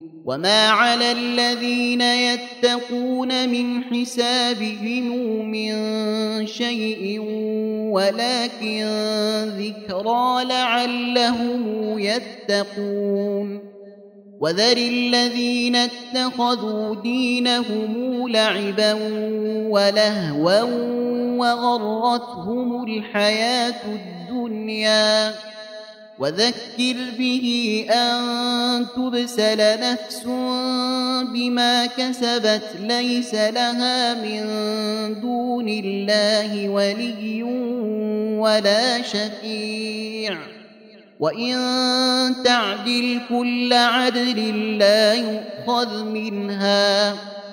وما على الذين يتقون من حسابهم من شيء ولكن ذكرى لعلهم يتقون وذر الذين اتخذوا دينهم لعبا ولهوا وغرتهم الحياة الدنيا وذكر به أن تبسل نفس بما كسبت ليس لها من دون الله ولي ولا شفيع وإن تعدل كل عدل لا يؤخذ منها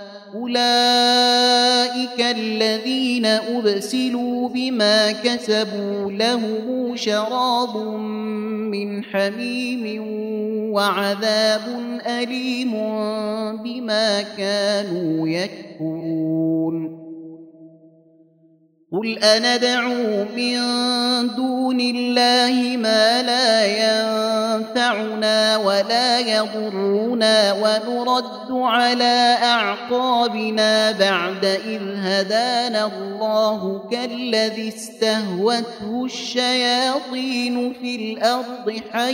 أولئك الذين أبسلوا بما كسبوا لهم شراب من حميم وعذاب أليم بما كانوا يكفرون قل أندعو من دون الله ما لا ينفعنا ولا يضرنا ونرد على أعقابنا بعد إذ هدانا الله كالذي استهوته الشياطين في الأرض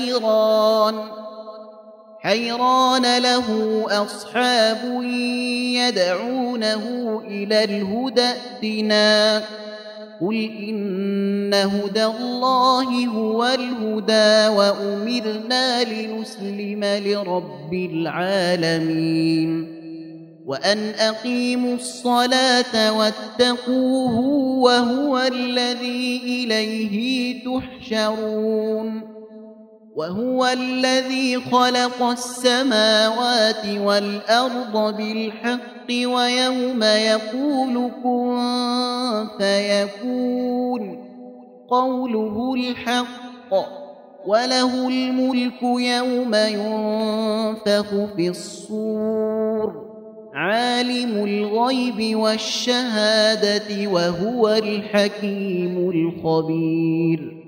حيران له أصحاب يدعونه إلى الهدى ائتنا قل إن هدى الله هو الهدى وأمرنا لنسلم لرب العالمين وأن أقيموا الصلاة واتقوه وهو الذي إليه تحشرون وهو الذي خلق السماوات والأرض بالحق ويوم يقول كن فيكون قوله الحق وله الملك يوم ينفخ في الصور عالم الغيب والشهادة وهو الحكيم الخبير